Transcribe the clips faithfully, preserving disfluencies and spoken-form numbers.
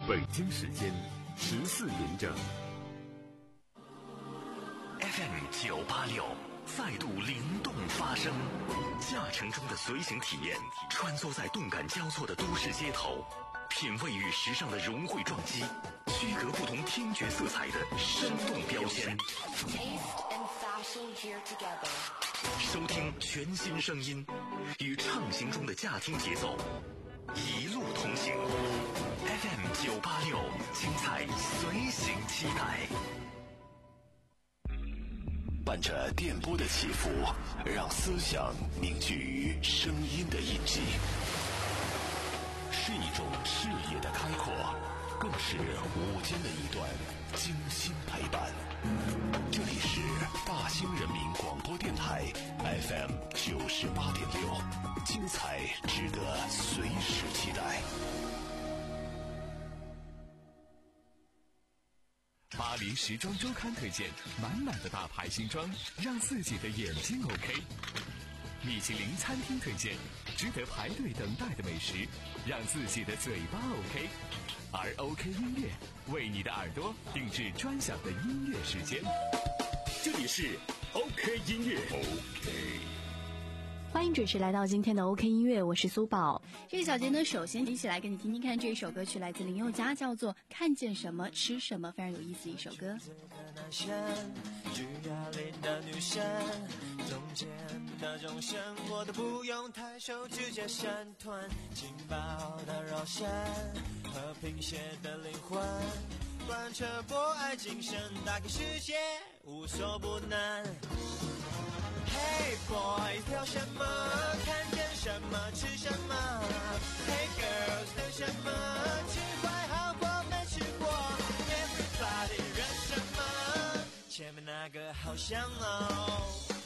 北京时间十四点整。 F M 九八六再度灵动发声，驾乘中的随行体验，穿梭在动感交错的都市街头，品味与时尚的融汇撞击，区隔不同听觉色彩的生动标签。收听全新声音，与畅行中的驾听节奏，一路同行。F M 九八六，精彩随行期待。伴着电波的起伏，让思想凝聚于声音的印记，是一种视野的开阔，更是午间的一段精心陪伴。这里是大兴人民广播电台 F M 九十八点六，精彩值得随时期待。 巴黎时装周刊推荐满满的大牌新装，让自己的眼睛 OK。米其林餐厅推荐值得排队等待的美食，让自己的嘴巴 OK。而 OK 音乐为你的耳朵定制专享的音乐时间。这里是 OK 音乐 OK。 欢迎准时来到今天的 OK 音乐，我是苏宝。这个小节呢，首先一起来跟你听听看这首歌曲，来自林宥嘉，叫做《看见什么吃什么》，非常有意思一首歌。 举哑铃的女生，中间那种生活都不用太熟，直接闪团劲爆的肉身和贫血的灵魂，贯彻博爱精神，打开世界无所不能。Hey boy， 挑什么？看见什么吃什么 ？Hey girls， 等什么？吃坏好过没吃过 ？Everybody， 忍什么？前面那个好香哦。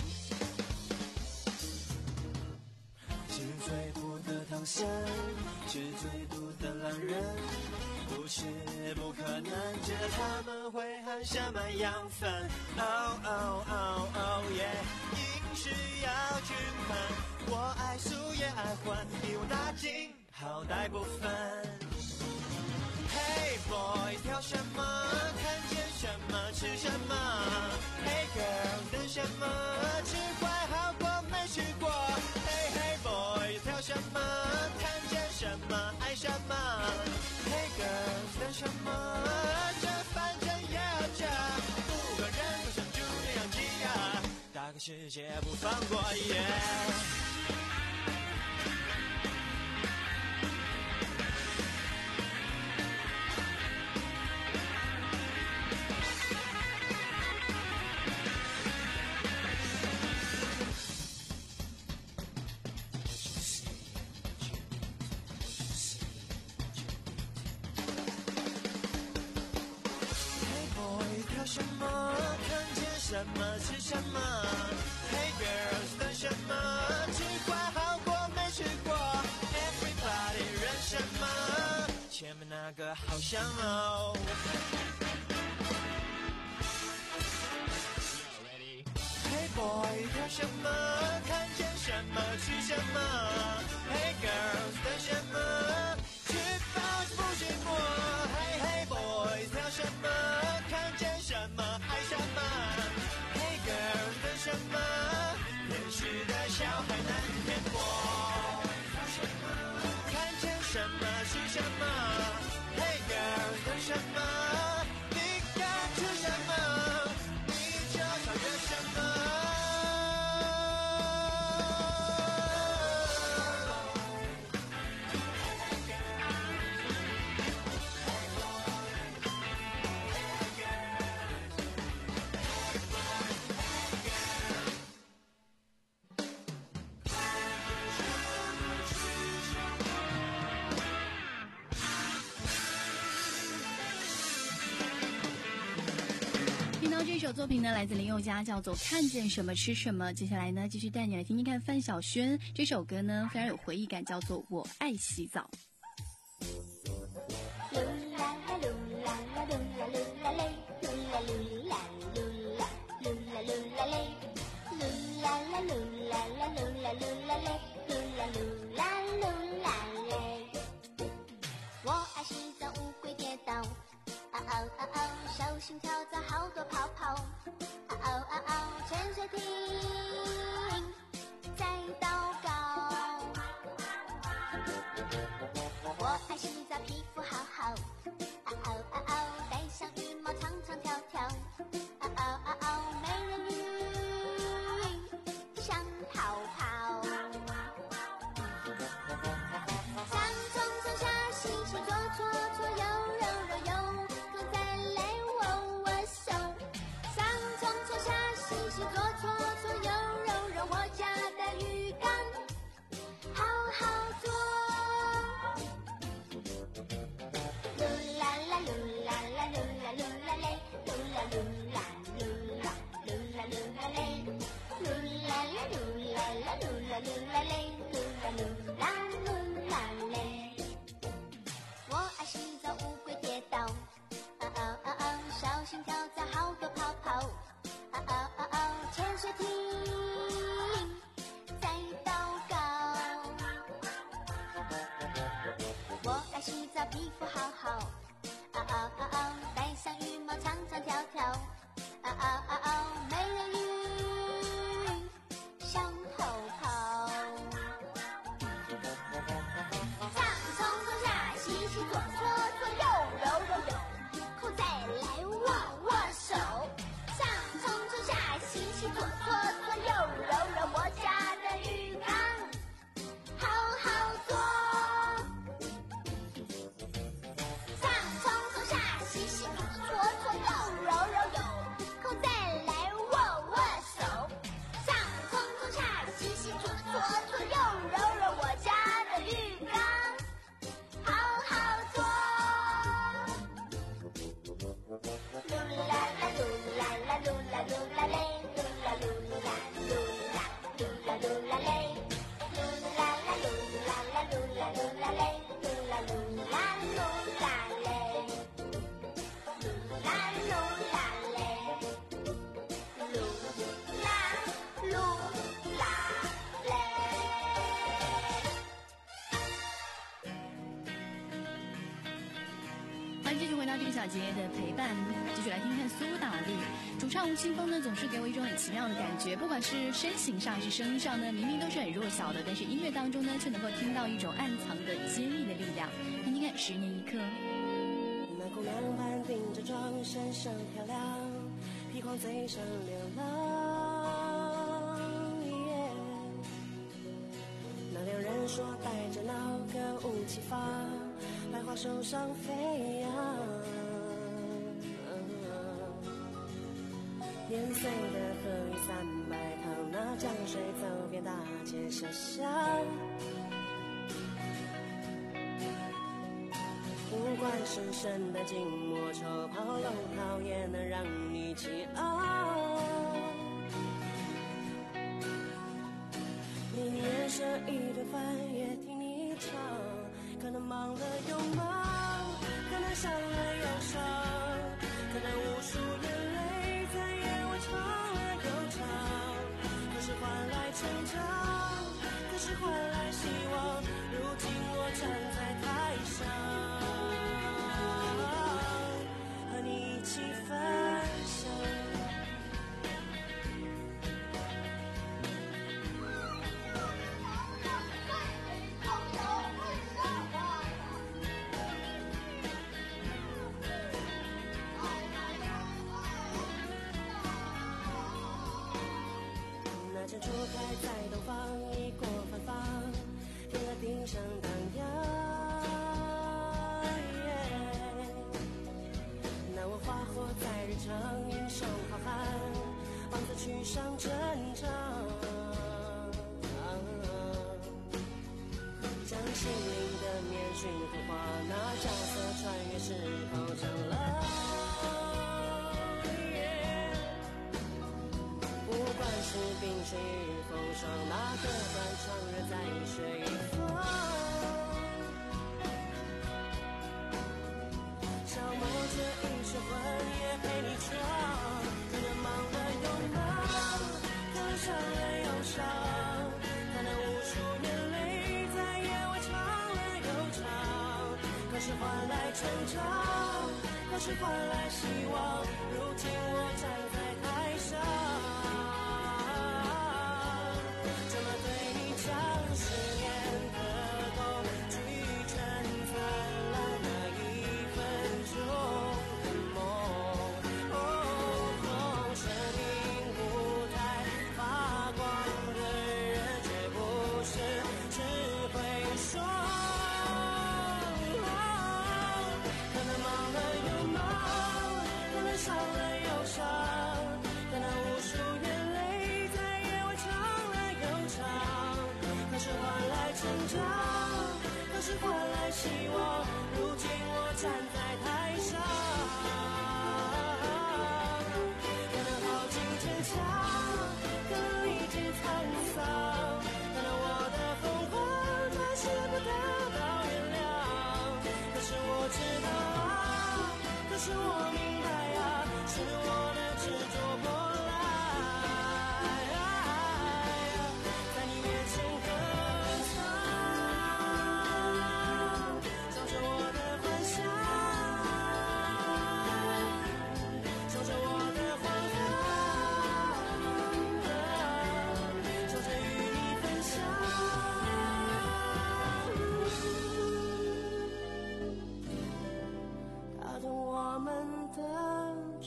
是最毒的唐僧，是最毒的狼人，不是不可能，知道他们会含什么养分 ？Oh oh oh oh yeah。是要均衡，我爱素也爱荤，一网打尽，好歹不分。Hey boy， 挑什么？看见什么吃什么 ？Hey girl， 等什么？吃坏好过没吃过。Hey hey boy， 挑什么？看见什么爱什么 ？Hey girl， 等什么？这反正也要这，不管人都像猪一样挤压。大个世界不放过耶、yeah 什么？看见什么吃什么 ？Hey girls， 等什么？吃坏好过没吃过 ？Everybody， 忍什么？前面那个好香哦。Hey boy， 挑什么？看见什么吃什么 ？Hey girls， 等什么？吃饱就不寂寞。Hey hey boys， 挑什么？看见什么爱什么 Hey girl， 等什么？天使的小孩难填过。看见什么是什么 Hey girl， 等什么？你敢吃什么？你就超越什么？ 这首作品呢来自林宥嘉，叫做《看见什么吃什么》。接下来呢，继续带你来听听看范晓萱这首歌呢，非常有回忆感，叫做《我爱洗澡》。 我爱洗澡，乌龟跌心跳着好多泡泡，嗷嗷嗷嗷，潜水艇在祷告。我爱洗澡，皮肤好好，嗷嗷嗷嗷，戴上羽毛，长长跳跳，嗷嗷嗷嗷，美人鱼想逃跑。上冲冲下洗洗，左搓搓，右揉揉，右头再来握握手。上冲冲下洗洗，左搓搓，右揉揉，我家的鱼缸好好做。噜啦啦噜啦啦噜啦噜啦嘞，噜啦噜啦噜啦噜啦噜啦嘞，噜啦啦噜啦啦噜啦噜啦嘞，噜啦噜啦噜啦嘞。我爱洗澡，乌龟跌倒，嗷嗷嗷嗷，小心跳蚤好多泡泡，嗷嗷嗷嗷，潜水艇在祷告。我爱洗澡，皮肤好好，嗷嗷嗷嗷，戴上羽毛，长长跳跳，嗷嗷嗷嗷，美人鱼想逃跑。上冲冲下洗洗，左搓搓，右揉揉，有空再来握握手。上冲冲下洗洗，左搓搓，右揉揉，我家的鱼缸好好做。上冲冲下洗洗，左搓搓，右揉揉，有空再来握握手。上冲冲下洗洗，左搓搓，右揉揉，我家的鱼缸好好做。噜啦啦噜啦啦噜啦噜啦嘞，噜啦噜啦噜啦噜啦噜啦嘞，噜啦啦噜啦啦噜啦噜啦嘞，噜啦噜啦噜啦嘞，噜啦噜啦嘞，噜啦噜啦嘞。 欢迎继续回到这个小节的陪伴，继续来听看苏打绿主唱吴青峰呢，总是给我一种很奇妙的感觉，不管是身形上还是声音上呢，明明都是很弱小的，但是音乐当中呢，却能够听到一种暗藏的坚毅的力量。听听看，十年一刻。 那姑娘盘顶着妆，身上漂亮，披黄嘴上流浪。Yeah 那两人说带着那个武器发，百花手上飞扬。年岁的河与三百趟，那江水走遍大街小巷。不管深深的静默，抽跑龙套也能让你起昂。你年舍一顿饭也听你唱，可能忙了又忙，可能伤了又伤，可能无数眼泪在夜晚唱了又唱，可是换来成长，可是换来希望。如今我站在台上，和你一起分享。那间初开在东方，已过芬芳，天鹅顶上荡漾。Yeah 那我花火在日常，英雄好汉，王子去上战场。将心灵的面具刻画，那角色穿越时候长了。不管是冰水与风霜，那个断肠人在水风，消磨着一身魂也陪你闯，可能忙了又忙，可能伤了又伤，可能无数眼泪在夜晚唱了又唱，可是换来成长， 可是换来希望。如今我站在台上，这么对你讲，十年的痛，去成灿烂那一分钟的梦。哦，生命舞台发光的人，却不是只会说。可能忙了又忙，可能伤了又伤，可能无数眼泪在夜晚长了又长。可是换来成长，可是换来希望。如今我站在台上，可能耗尽坚强，可能理智沧桑，可能我的疯狂暂时不得到原谅。可是我知道啊，可是我明白啊，是我的执着过来，在你面前歌唱，唱着我的幻想，唱着我的荒唐，唱着与你分享。打动我们的窗。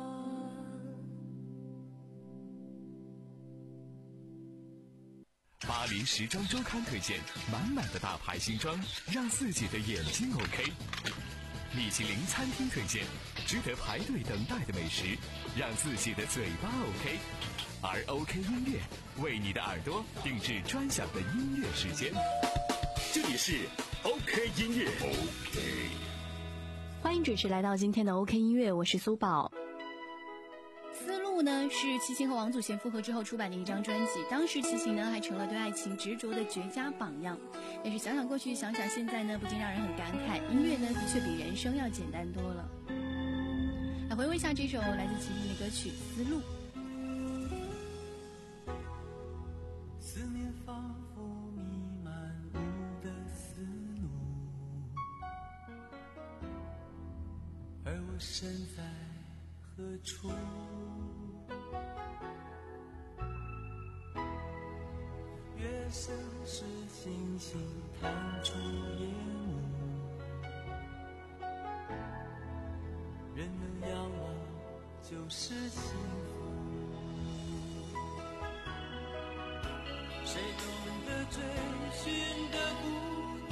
巴黎时装周刊推荐满满的大牌新装，让自己的眼睛 OK。米其林餐厅推荐值得排队等待的美食，让自己的嘴巴 OK。而 OK 音乐为你的耳朵定制专享的音乐时间。 这里是 OK 音乐 OK。 欢迎准时来到今天的 OK 音乐，我是苏宝。思路呢是齐秦和王祖贤复合之后出版的一张专辑，当时齐秦呢还成了对爱情执着的绝佳榜样。但是想想过去，想想现在呢，不禁让人很感慨，音乐呢的确比人生要简单多了。来回味一下这首来自齐秦的歌曲《思路》。 思念仿佛弥漫我的思路，而我身在何处？月升时星星探出夜幕，人能仰望就是幸福。谁懂得追寻的孤独？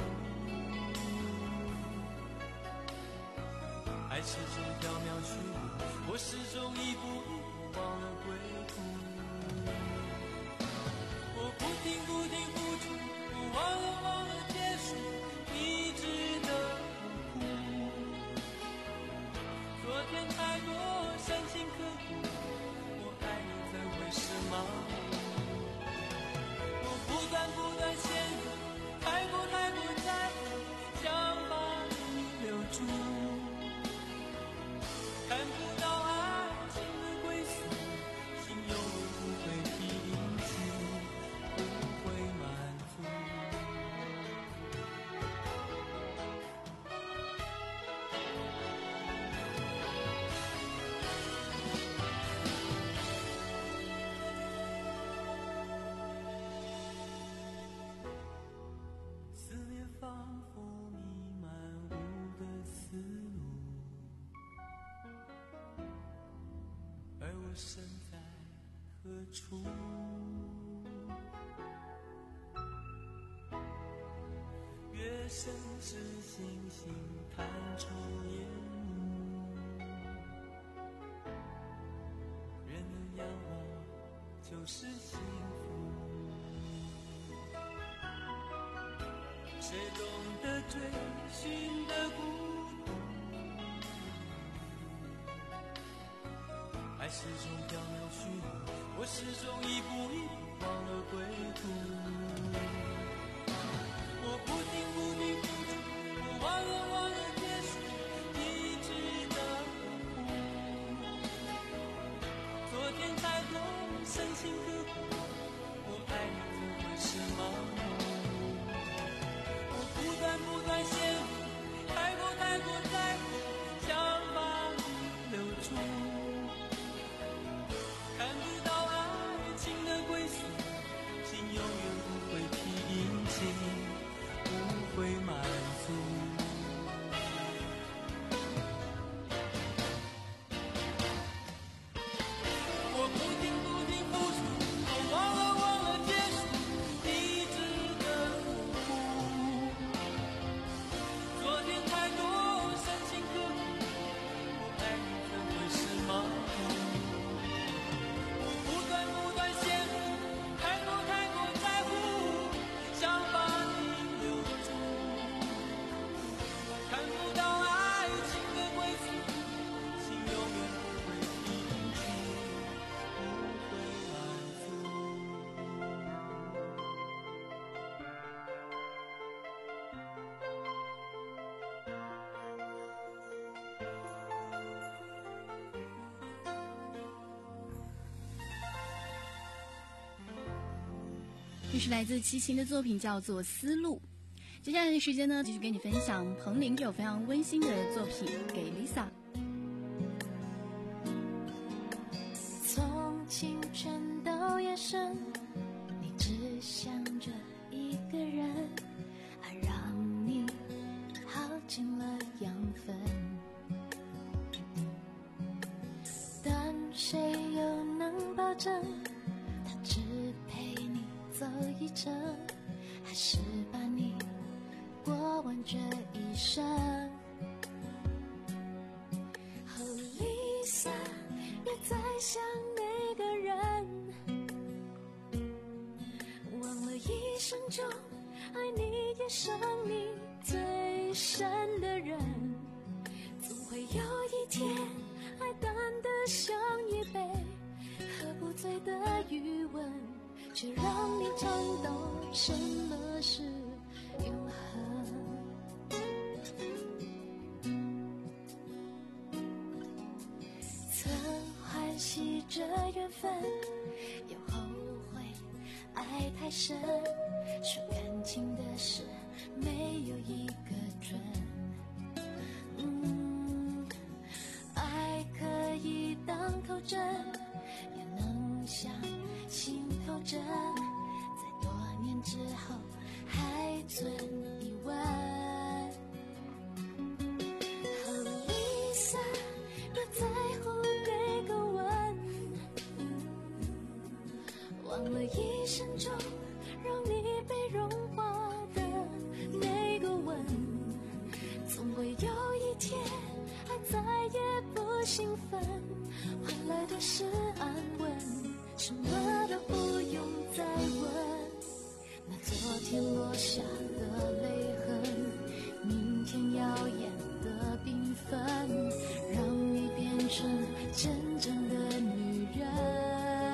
爱始终缥缈虚无，我始终一步一步忘了归途。我不停不停付出，我忘了忘了结束，一直的苦。昨天太多深情刻骨，我爱你怎会是盲目？不断不断陷入，太过太过在乎，想把你留住，看不到爱情的归宿，心有不会平静，不会满足。思念仿佛弥漫我的思路，而我身在何处？月升时星星探出夜幕，人能仰望就是幸福。谁懂得追寻的孤独？爱始终缥缈虚无，我始终一步一步忘了归途。我不停不停付出，我忘了忘了结束，一直的苦。昨天太多深情刻骨，我爱你怎会是盲目？不断不断陷入，太过太过在乎，想把这是来自齐秦的作品，叫做《丝路》。接下来的时间呢，继续给你分享彭羚这首非常温馨的作品，给 Lisa。 从清晨到夜深，你只想着一个人，爱让你耗尽了养分，但谁又能保证他只陪你走一程，还是把你过完这一生。哦 Lisa， 别再想那个人，忘了一生中爱你也伤你最深的人，总会有一天爱淡得像一杯喝不醉的余温，却让你尝到什么是永恒。曾欢喜这缘分，又后悔爱太深，说感情的事没有一个准。嗯，爱可以当头针，也能像心头针，在多年之后还存疑问。哦 Lisa， 别在乎那个吻，忘了一生中让你被融化的那个吻，总会有一天爱再也不兴奋，换来的是安稳，什么都不用再问。那昨天落下的泪痕，明天耀眼的缤纷，让你变成真正的女人。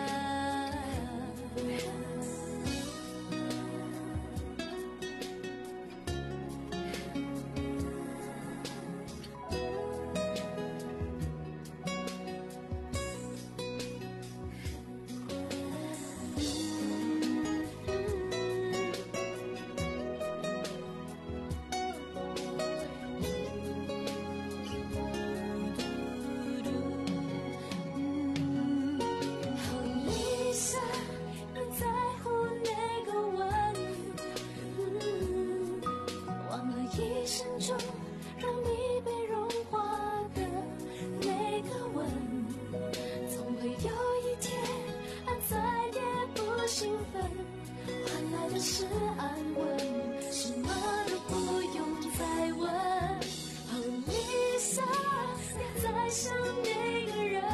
是安稳，什么都不用再问。哦 Lisa， 别再想那个人，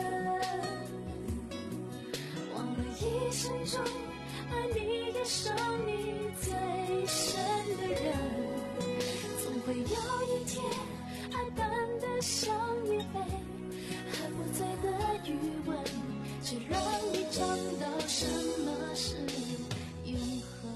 忘了一生中爱你也伤你最深的人，总会有一天爱淡得像一杯喝不醉的余温，却让你尝到什么是永恒。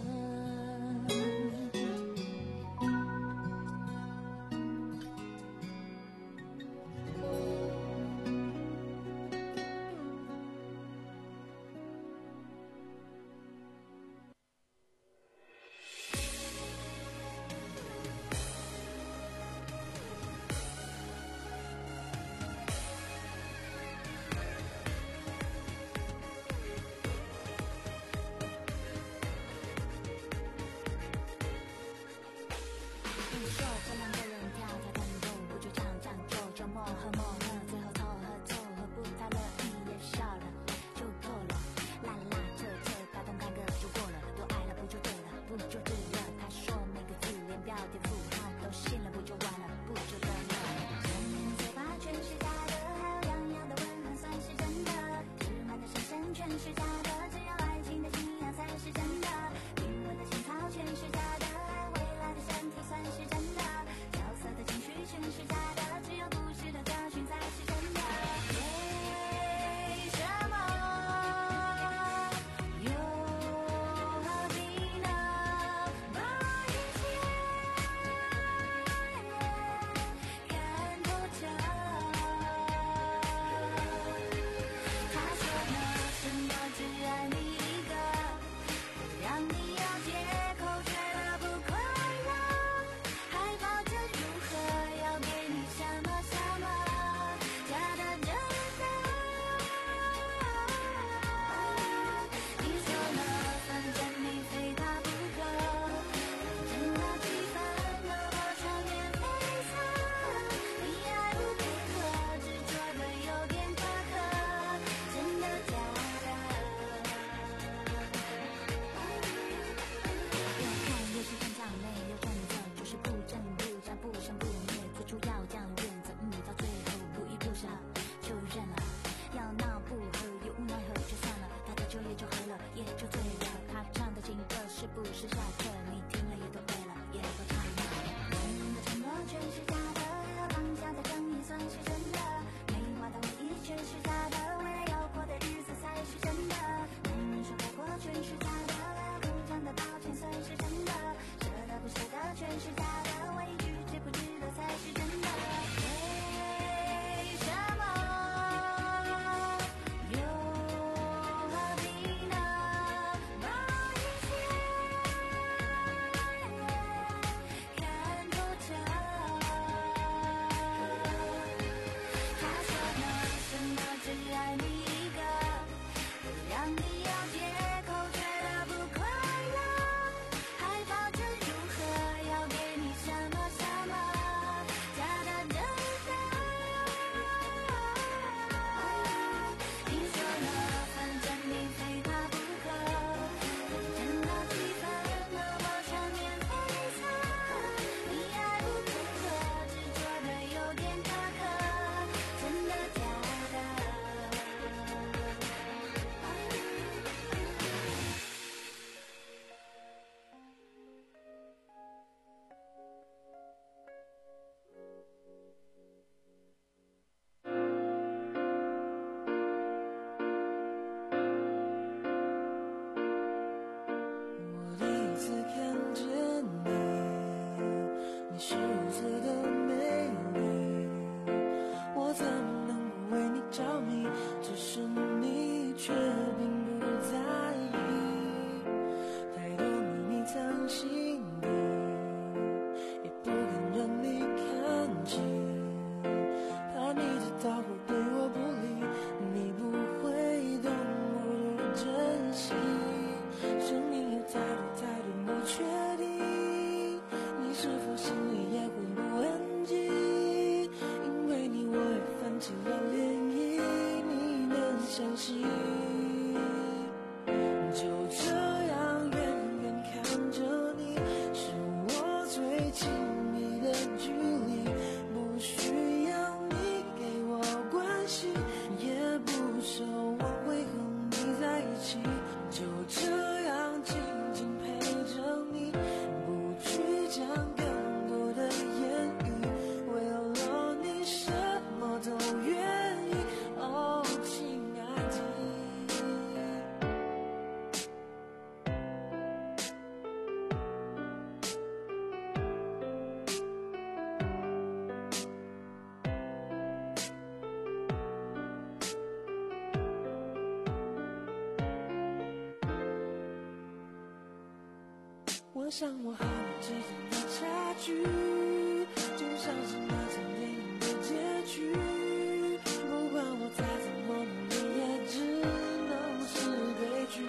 起了涟漪，你能相信？就这样远远看着你，是我最亲密的距离，不需要你给我关心，也不奢望会和你在一起，就这样静静陪着你，不去讲更多的言语，为了你什么都愿意，哦，亲爱的。我想我和你之间的差距，就像是那场电影的结局，不管我再怎么努力，也只能是悲剧。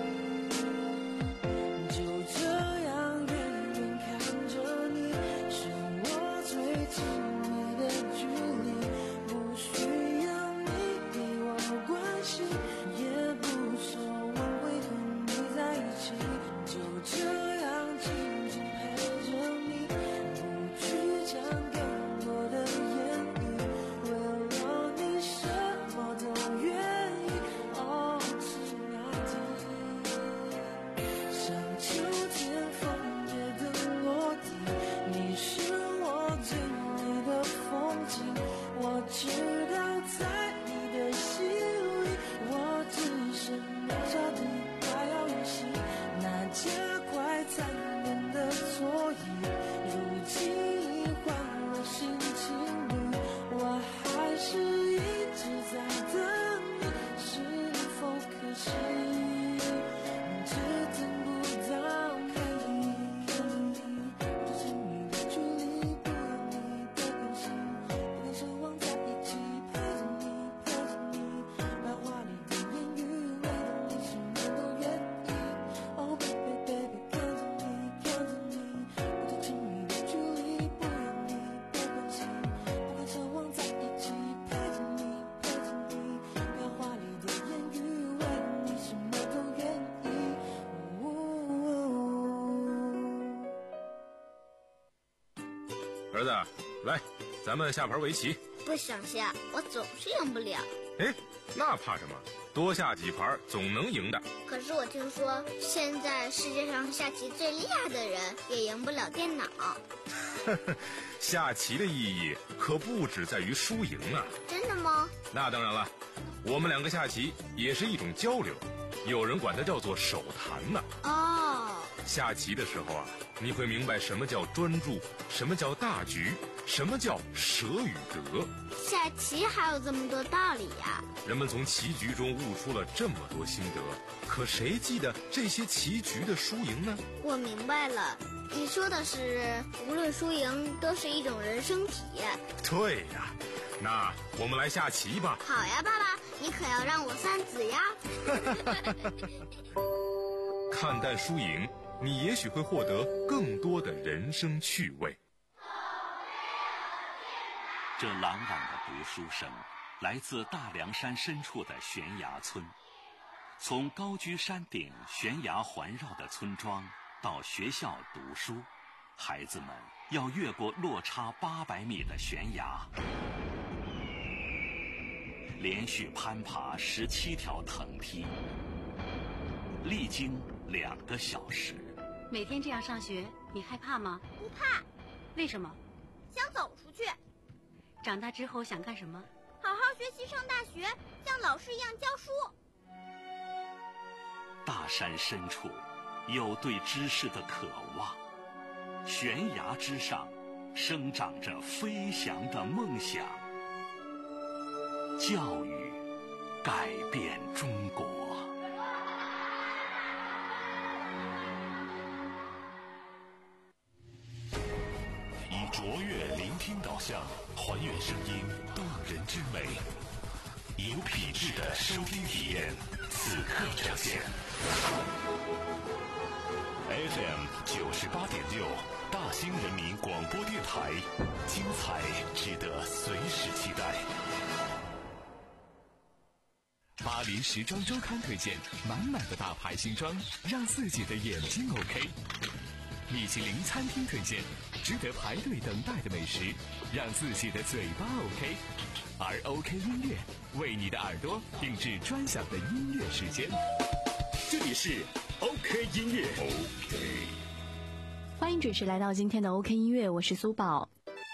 就这样远远看着你，是我最亲密的距离，不需要你给我关心，也不奢望会和你在一起，就这样静静陪着你，不去讲更多的言语，为了你什么都愿意，哦，亲爱的。像秋天枫叶的落地，你是我最美的风景，我知道在你的心里，我只是渺小的快要远行，那加快残忍的错意，如今已换了新情侣，我还是一直在等你，是否可惜？只等不到看你，我的亲密的距离，不要你的关心，不敢奢望在一起，陪着你，陪着你，把华丽的言语，为了你什么都愿意。Oh baby baby， 看着你，看着你，我的亲密的距离，不要你的关心，不敢奢望在一起，陪着你，陪着你，把华丽的言语，为了你什么都愿意。 儿子，来，咱们下盘围棋。 不想下，我总是赢不了。 哎，那怕什么？多下几盘总能赢的。 可是我听说，现在世界上下棋最厉害的人也赢不了电脑。 下棋的意义可不只在于输赢啊。 真的吗？ 那当然了，我们两个下棋也是一种交流，有人管它叫做手谈呢。 哦， 下棋的时候啊，你会明白什么叫专注，什么叫大局，什么叫舍与得。 下棋还有这么多道理呀！ 人们从棋局中悟出了这么多心得，可谁记得这些棋局的输赢呢？ 我明白了，你说的是无论输赢都是一种人生体验。 对呀，那我们来下棋吧。 好呀，爸爸，你可要让我三子呀！ 看淡输赢，你也许会获得更多的人生趣味。 这朗朗的读书声来自大凉山深处的悬崖村。从高居山顶悬崖环绕的村庄到学校读书，孩子们要越过落差八百米的悬崖，连续攀爬十七条藤梯，历经两个小时。 每天这样上学，你害怕吗？ 不怕。 为什么？ 想走出去。 长大之后想干什么？ 好好学习，上大学，像老师一样教书。 大山深处有对知识的渴望，悬崖之上生长着飞翔的梦想。教育改变中国。以卓越聆听导向，还原声音动人之美，有品质的收听体验，此刻呈现。F M 九十八点六，大兴人民广播电台，精彩值得随时期待。 巴黎时装周刊推荐满满的大牌新装，让自己的眼睛 OK。米其林餐厅推荐值得排队等待的美食，让自己的嘴巴 OK。而 OK 音乐为你的耳朵定制专享的音乐时间。 这里是 OK 音乐 OK。 欢迎准时来到今天的 OK 音乐，我是苏宝。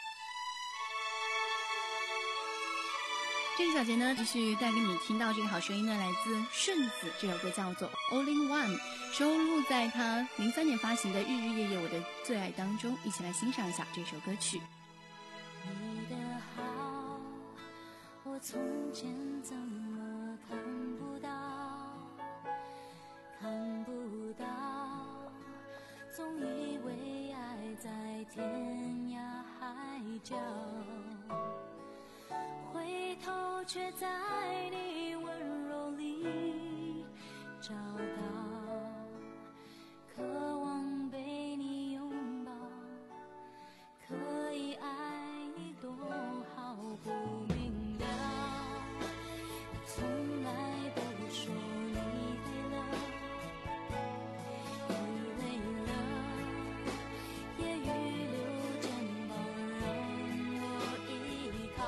这一小节呢，继续带给你听到这个好声音呢，来自顺子，这首歌叫做 All in One， 收录在他零三年发行的《日日夜夜我的最爱》当中，一起来欣赏一下这首歌曲。 你的好，我从前怎么看不到，看不到，总以为爱在天涯海角，回头却在你温柔里找到，渴望被你拥抱，可以爱你多好不明了，从来不说你累了，你累了，也预留肩膀让我依靠，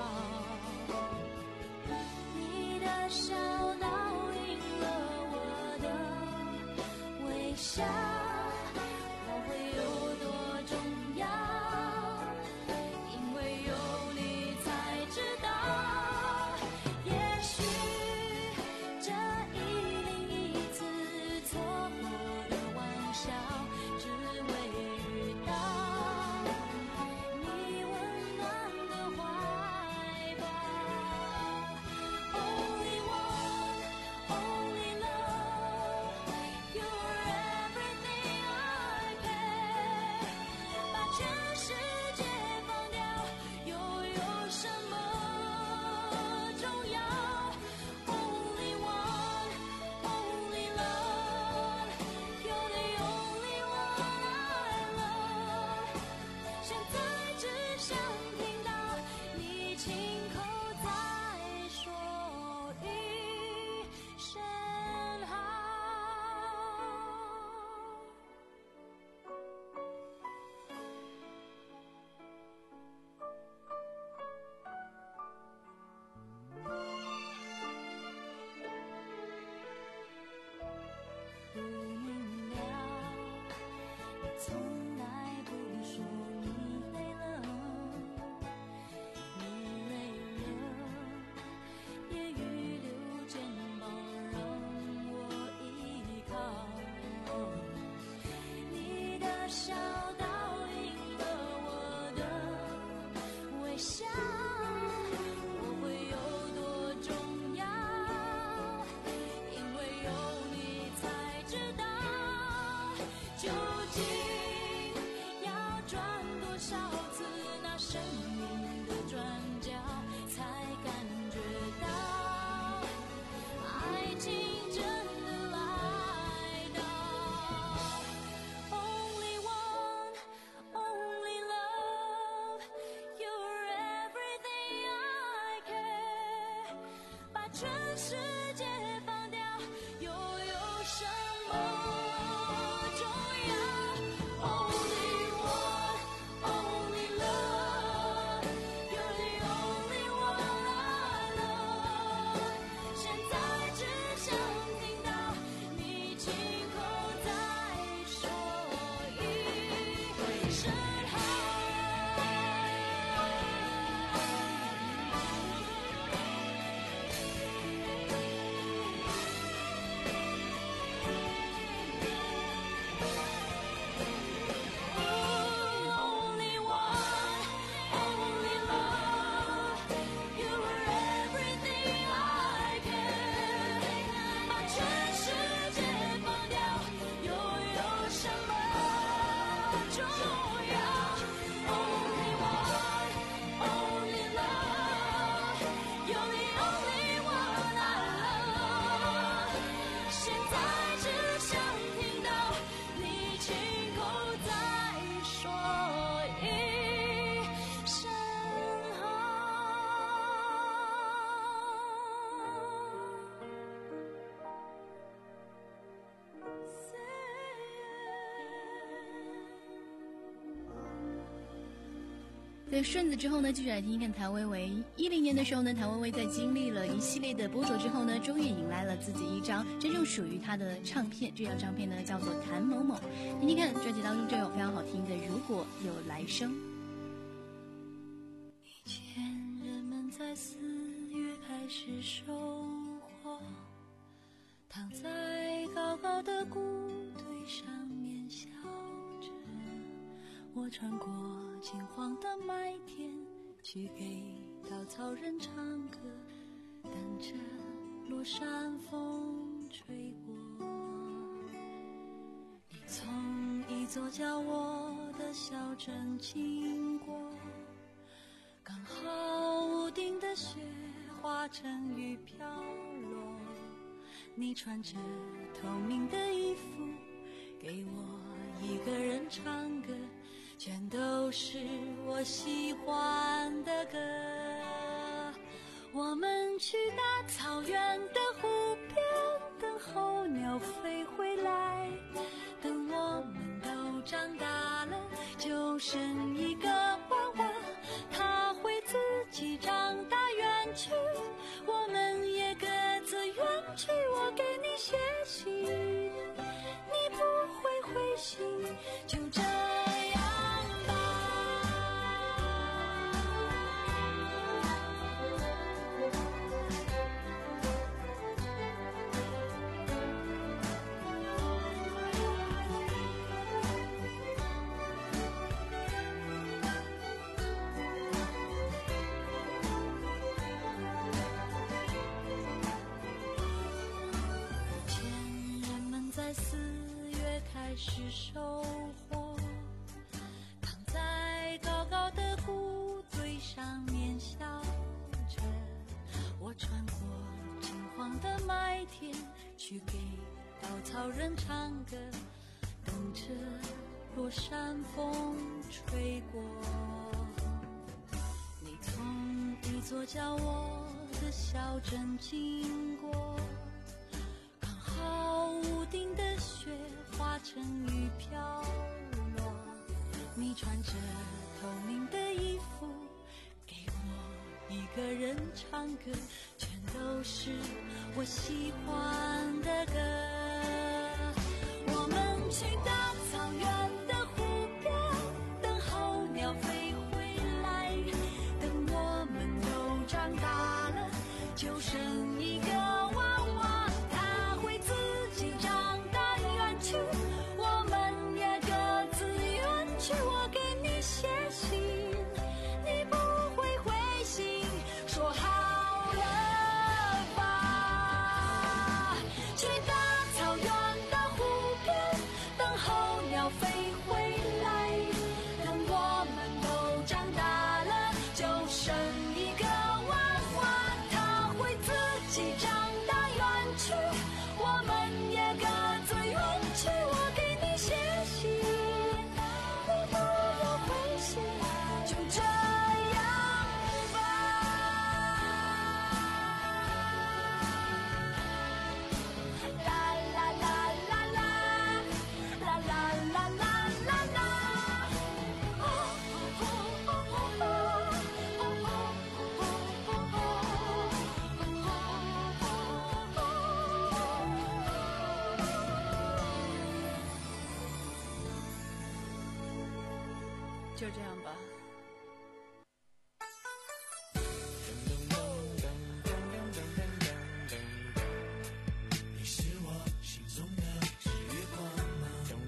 你的笑倒映了我的微笑，我会有多重要，因为有你才知道，也许这一零一次错过的玩笑，只为遇到你温暖的怀抱。Only one, only love, you're everything I care， 把全世界放掉，又有什么重要？ Only one, only love, you're the only one I love， 现在只想听到你亲口再说一声好。不明了，你从来不说你累了，你累了，也预留肩膀让我依靠，你的笑倒映了我的微笑，我会有多重要，因为有你才知道，究竟要转多少次那生命的转角，才感觉到爱情真的来到。Only one, only love, you're everything I care， 把全世界放掉，又有什么重要？ Only one, only love, you're the only one I love， 现在只想听到你亲口再说一声好。Only one, only love, you're everything I care， 把全世界放掉，又有什么重要？ Only one, only love, you're the only one I love， 现在只想听到你亲口再说一声好。 对顺子之后呢，继续来听听看谭维维。一零年的时候呢，谭维维在经历了一系列的波折之后呢，终于迎来了自己一张真正属于她的唱片。这张唱片呢叫做《谭某某》，听听看，专辑当中就有非常好听的《如果有来生》。 以前人们在四月开始收获，躺在高高的谷堆上面笑着，我穿过金黄的麦田，去给稻草人唱歌，等着落山风吹过。你从一座叫我的小镇经过，刚好屋顶的雪化成雨飘落，你穿着透明的衣服，给我一个人唱歌，全都是我喜欢的歌。我们去大草原的湖边，等候鸟飞回来，等我们都长大了，就剩一个娃娃，他会自己长大远去，我们也各自远去。我给你写信，你不会回信，就这样吧。四月开始收获，躺在高高的谷堆上面笑着，我穿过金黄的麦田，去给稻草人唱歌，等着落山风吹过。你从一座叫我的小镇经过，屋顶的雪化成雨飘落，你穿着透明的衣服，给我一个人唱歌，全都是我喜欢的歌。我们去大草原的湖边，等候鸟飞回来，等我们都长大了，就剩一个娃娃，我们也各自远去。我给你写信，你不会回信，说好了吧。去大草原的湖边，等候鸟飞回来，等我们都长大了，就剩一个娃娃，他会自己长大远去，我们也各自远去。我给你写信，你不要回信，就这样吧。啦啦啦啦啦，啦啦啦啦啦啦。哦哦哦哦哦哦就这样吧。 你是我心中的日月光芒，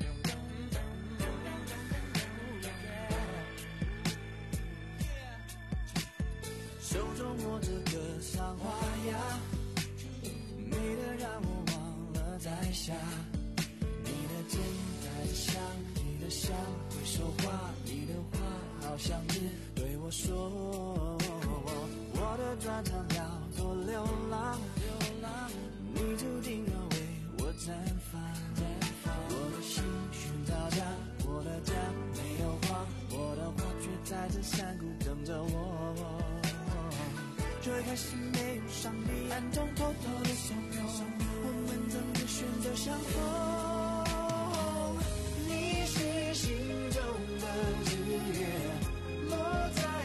手中握着歌唱花呀，美得让我忘了在下。你的肩带着香，你的香会说话，你的话好像是对我说，我的专长叫做流浪，你注定要为我绽放，我的心寻找家，我的家没有花，我的花却在这山谷等着我。最开始没有上帝，暗中偷偷的相拥，我们怎么选择相逢？你是心中的日月，落在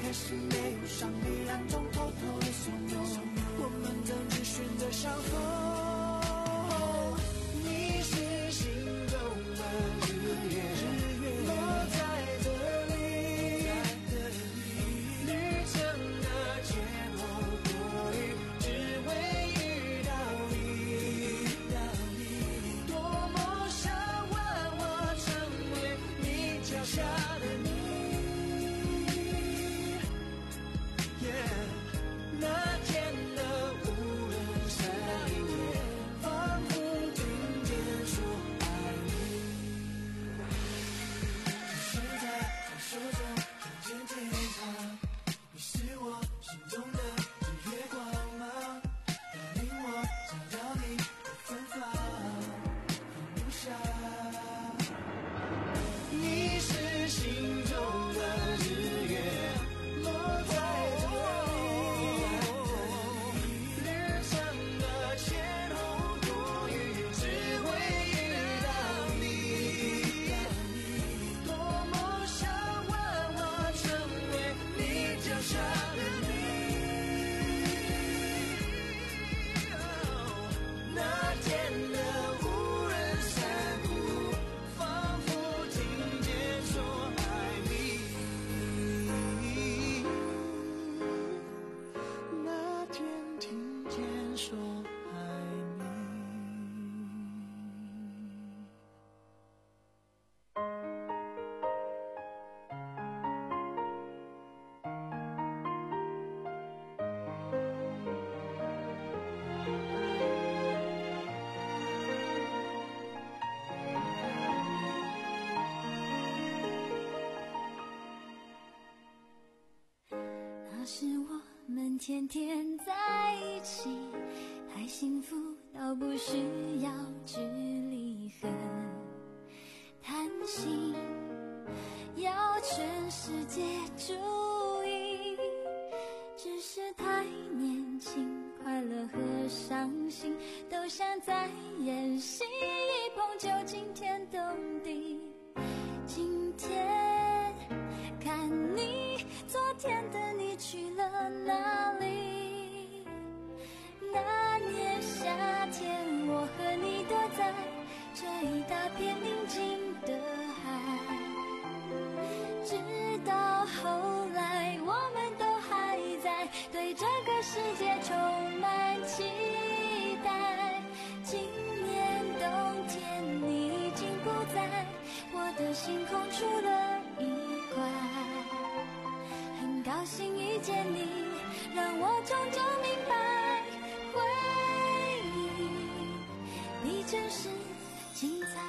也许没有上彼岸中偷偷的怂恿，我们曾经选择相逢。你是心中的日月，落在这里，旅程的前后多余，只为遇到你。多么想问我成为你脚下的你。那天的无人山野，仿佛听见说爱你。现在我手中看见天堂，你是我心中的日月光芒，带领我找到你的芬芳，放不下。你是心中的日月，落在那是我们天天在一起，太幸福到不需要距离和谈心，要全世界注意，只是太年轻，快乐和伤心都像在演戏，一碰就惊天动地。今天看你，昨天的你去了哪里？那年夏天，我和你躲在这一大片宁静的海，直到后来我们都还在对这个世界充满期待。今年冬天你已经不在我的星空出了一块，很高兴遇见你，让我终究明白，回忆比真实精彩。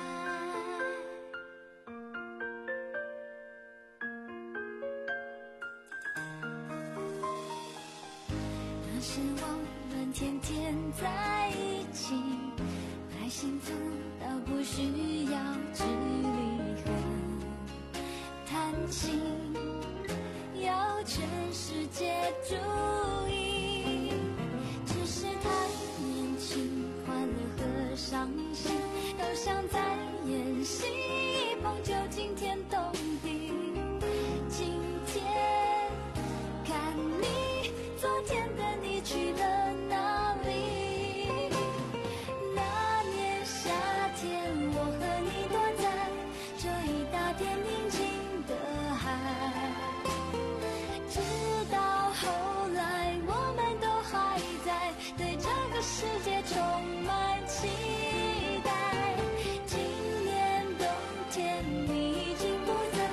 那时我们天天在一起，太幸福到不需要距离和谈心，要全世界注意，只是太年轻，快乐和伤心都像在演戏，一碰就惊天动地。今天看你，昨天的你去了哪里？那年夏天，我和你躲在这一大片宁静的海，直到后来我们都还在对这个世界充满期待。今年冬天你已经不在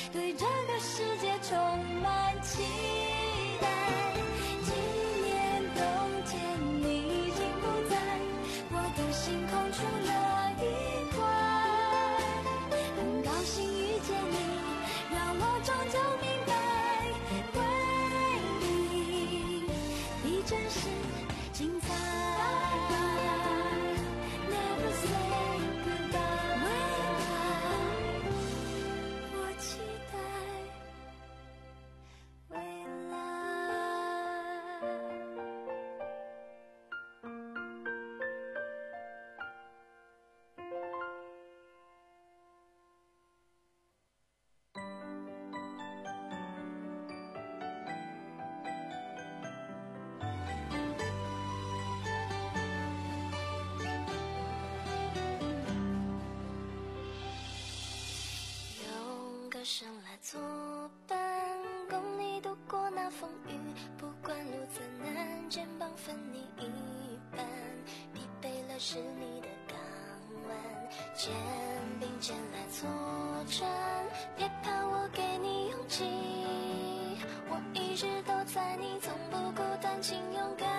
对这个世界充满期待。今年冬天你已经不在，我的心空出了一块。很高兴遇见你，让我终究明白，回忆比真实精彩。Never say goodbye， 未来我期待未来。用歌声来作伴，共你度过那风雨，不管路怎难，肩膀分你一半。疲惫了是你的港湾，肩并肩来作战，别怕我给你勇气，我一直都在，你从不孤单，请勇敢。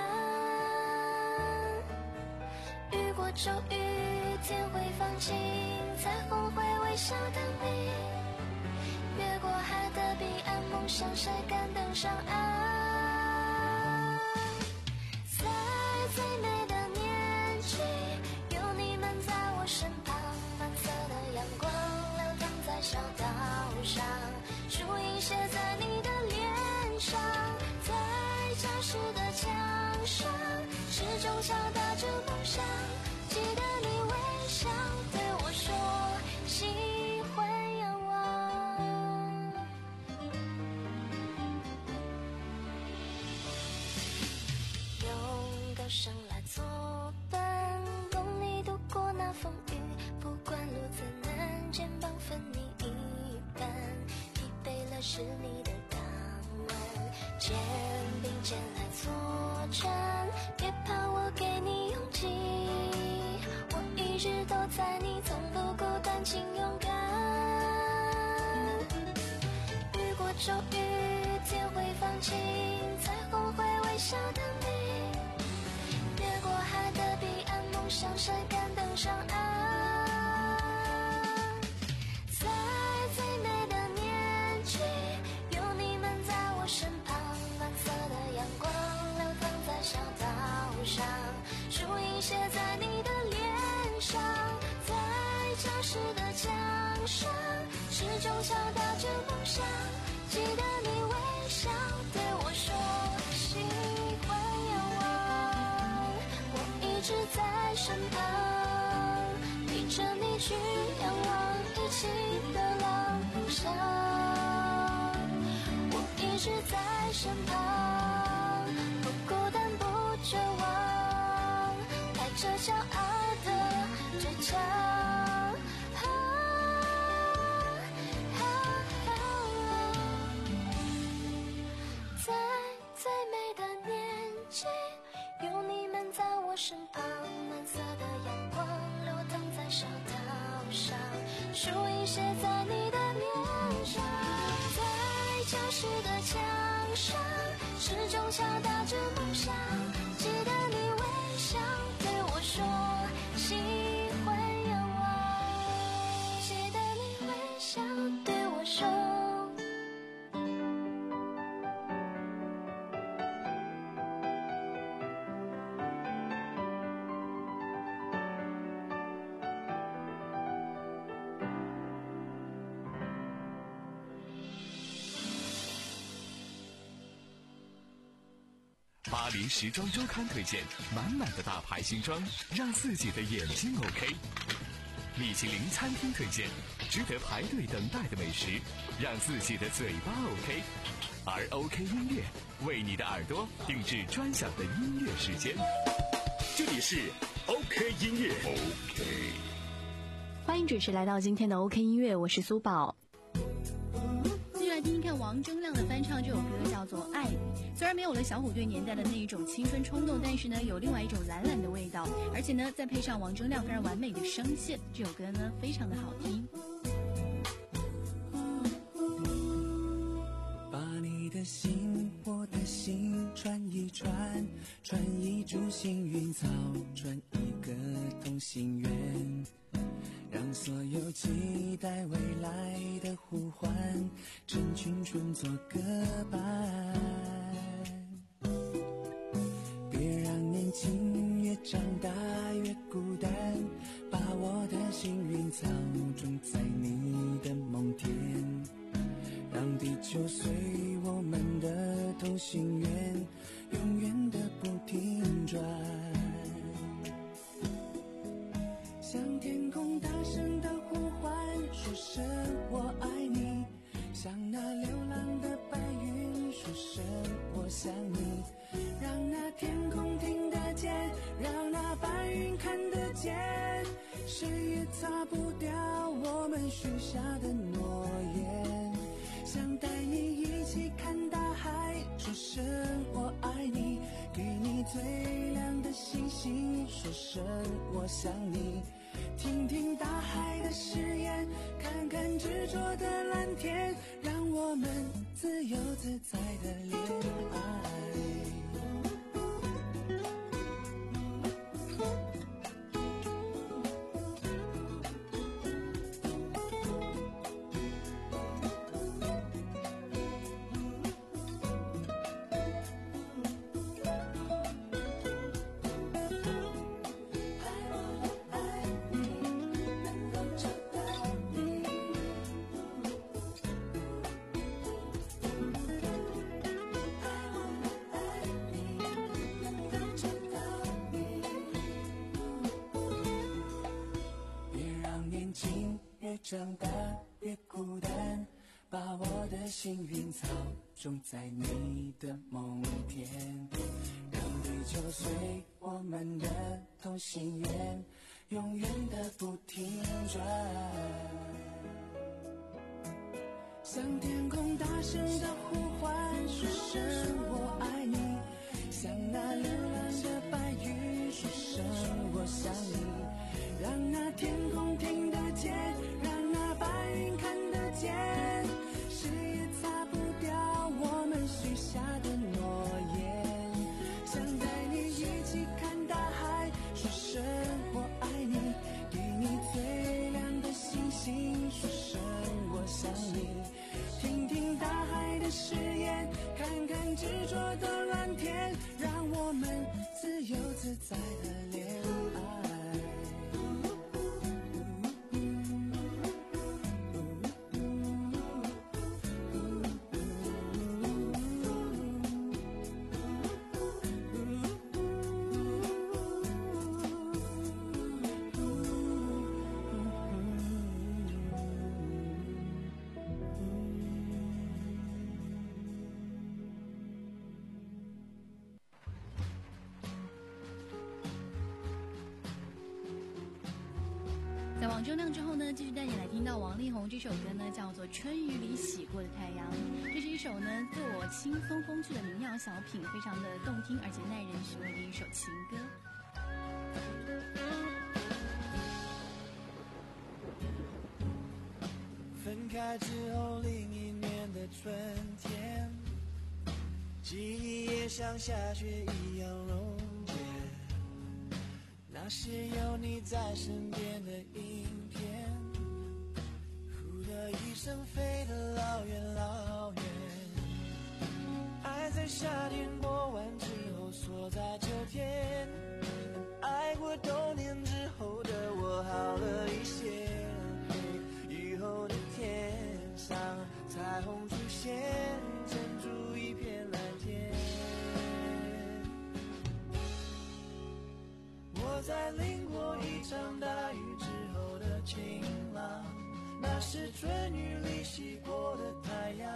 遇过骤雨，天会放晴，彩虹会微笑等你，越过海的彼岸，梦想晒干登上岸。在最美的年纪，有你们在我身旁，蓝色的阳光流淌在小岛上，树影写在你的脸上，在教室的墙上，始终敲打着梦想，记得你微笑对我说，喜欢仰望。用歌声来作伴，共你度过那风雨，不管路怎难，肩膀分你一半。疲惫了是你的港湾，肩并肩来作战，别怕我给你勇气，我一直都在，你从不孤单，请勇敢。遇过骤雨，天会放晴，彩虹会微笑等你，越过海的彼岸，梦想晒干登上岸。在最美的年纪，有你们在我身旁，蓝色的阳光流淌在小岛上，树影写在你的脸上，在教室的墙上，始终敲打着梦想，记得你微笑对我说，喜欢仰望。我一直在身旁，陪着你去仰望，一起的浪梦想。我一直在身旁，不孤单不绝望，带着骄傲的倔强。啊啊啊在最美的年纪，有你们在我身旁，蓝色的阳光流淌在小岛上，树影写在你的脸上，在教室的墙上，始终敲打着梦想，记得你微笑对我说，喜欢仰望，记得你微笑对我说。 巴黎时装周刊推荐满满的大牌新装，让自己的眼睛 OK。米其林餐厅推荐值得排队等待的美食，让自己的嘴巴 OK。而 OK 音乐为你的耳朵定制专享的音乐时间。 这里是 OK 音乐 OK。 欢迎准时来到今天的 OK 音乐，我是苏宝。继续来听听看王铮亮的翻唱，这首歌叫做《爱》。虽然没有了小虎队年代的那一种青春冲动，但是呢，有另外一种懒懒的味道，而且呢，再配上王铮亮非常完美的声线，这首歌呢，非常的好听。 草转一个同心圆，让所有期待未来的呼唤，趁青春做个伴。别让年轻越长大越孤单，把我的幸运草种在你的梦田，让地球随我们的同心圆永远的不停转。向天空大声的呼唤，说声我爱你，向那流浪的白云说声我想你，让那天空听得见，让那白云看得见，谁也擦不掉我们许下的诺言。想带你一起看大海，说声我爱你，给你最亮的星星，说声我想你，听听大海的誓言，看看执着的蓝天，让我们自由自在的恋爱。长大越孤单，把我的幸运草种在你的梦田，让地球随我们的同心圆永远的不停转。向天空大声的呼唤，说声我爱你，向那流浪的白云说声我想你，让那天空听得见，让那白云看得见，谁也擦不掉我们许下的诺言。想带你一起看大海，说声我爱你，给你最亮的星星，说声我想你，听听大海的誓言，看看执着的蓝天，让我们自由自在的恋爱。 在王铮亮之后呢，继续带你来听到王力宏这首歌呢，叫做《春雨里洗过的太阳》。这是一首呢自我清风风趣的民谣小品，非常的动听而且耐人寻味的一首情歌。 分开之后另一年的春天，记忆也像下雪一样溶解，那些有你在身边的影片，呼的一声飞得老远老远，爱在夏天过完之后锁在秋天，爱过多年之后的我好了一些，以后的天上彩虹出现，珍珠一片蓝天。我在淋过一场大雨之后的晴朗，那是春雨里洗过的太阳，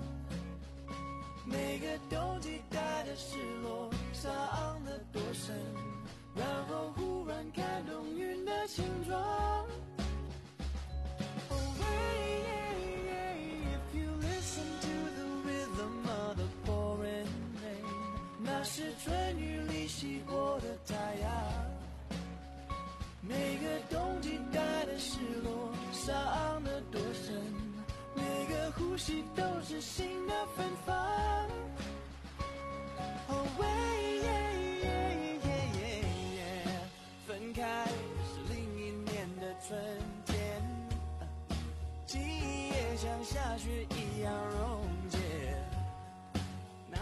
每个冬季带的失落伤得多深，然后忽然看懂云的形状。Oh, hey, hey, hey, if you listen to the rhythm of the pouring rain， 那是春雨里洗过的太阳，每个冬季带的失落伤得多深，每个呼吸都是新的芬芳。Oh, hey, yeah, yeah, yeah, yeah,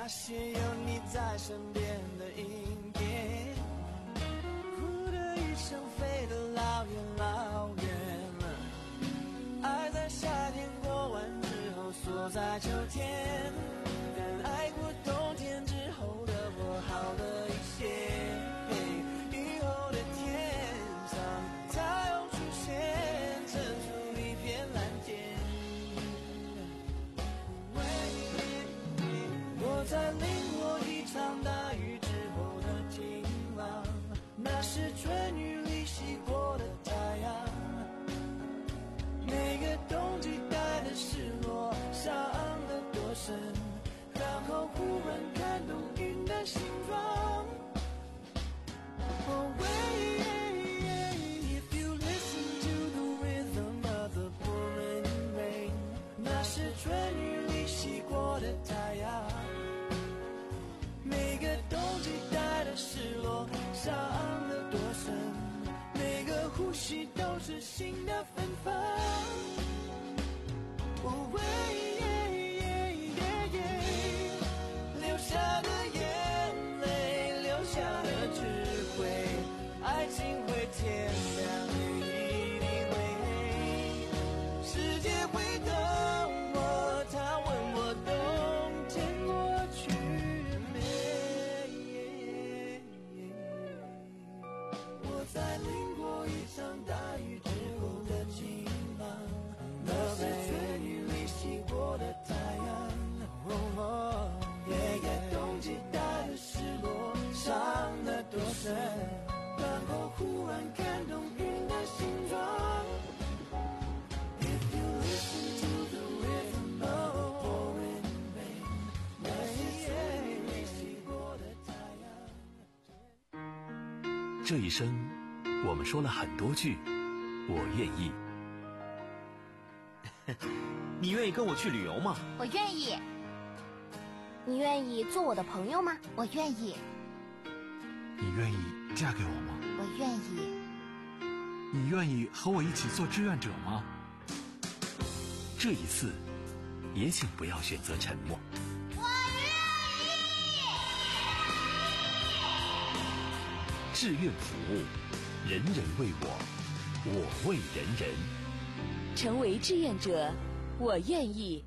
现有你在身边的影片，呼的一声飞得老远老远了，爱在夏天过完之后锁在秋天，但爱过冬天之后的我好了一些，以后的天上彩虹出现，衬出一片蓝天。我在淋过一场大雨之后的晴朗，那是春雨里洗过的太阳，每个冬季带的失落伤得多深，然后忽然看懂云的形状。Oh, if you listen to the rhythm of the pouring rain， 那是春雨里洗过的太阳，每个冬季带的失落伤得多深，每个呼吸都是新的芬芳。Oh, yeah, yeah, yeah, yeah， 流下的眼泪，流下的智慧，爱情会天亮，雨一定会黑，世界会等我，他问我冬天过去没，我在淋过一场大雨之后的晴朗，那是春雨里洗过的太阳，哦，每个冬季带的失落伤得多深，然后忽然看懂云的形状。If you listen to the rhythm of the pouring rain， 那是春雨里洗过的太阳。 这一生，我们说了很多句“我愿意”。 你愿意跟我去旅游吗？ 我愿意。你愿意做我的朋友吗？我愿意。 你愿意嫁给我吗？ 我愿意。 你愿意和我一起做志愿者吗？ 这一次，也请不要选择沉默。 我愿意。 志愿服务，人人为我，我为人人。 成为志愿者，我愿意。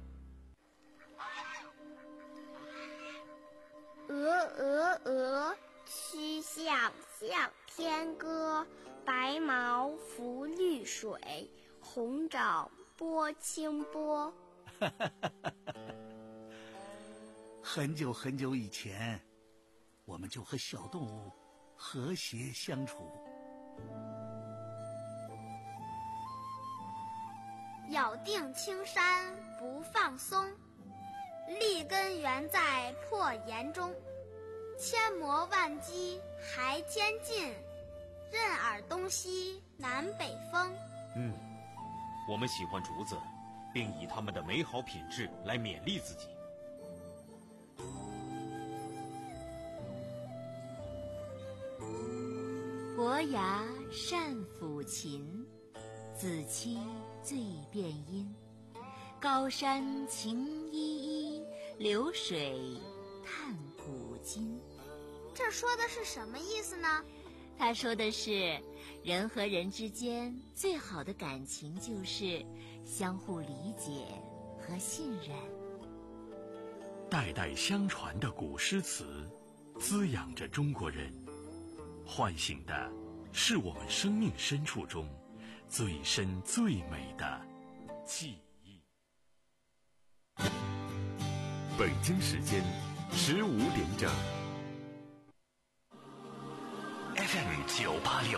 鹅鹅鹅，曲项向天歌，白毛浮绿水，红掌拨清波。 很久很久以前，我们就和小动物和谐相处。 咬定青山不放松，立根原在破岩中，千磨万击还坚劲，任尔东西南北风。 嗯，我们喜欢竹子，并以它们的美好品质来勉励自己。 伯牙善抚琴，子期最辨音。高山晴依依，流水叹古今。 这说的是什么意思呢？ 他说的是，人和人之间最好的感情就是相互理解和信任。 代代相传的古诗词，滋养着中国人，唤醒的是我们生命深处中最深最美的记忆。 北京时间十五点整。 F M 九八六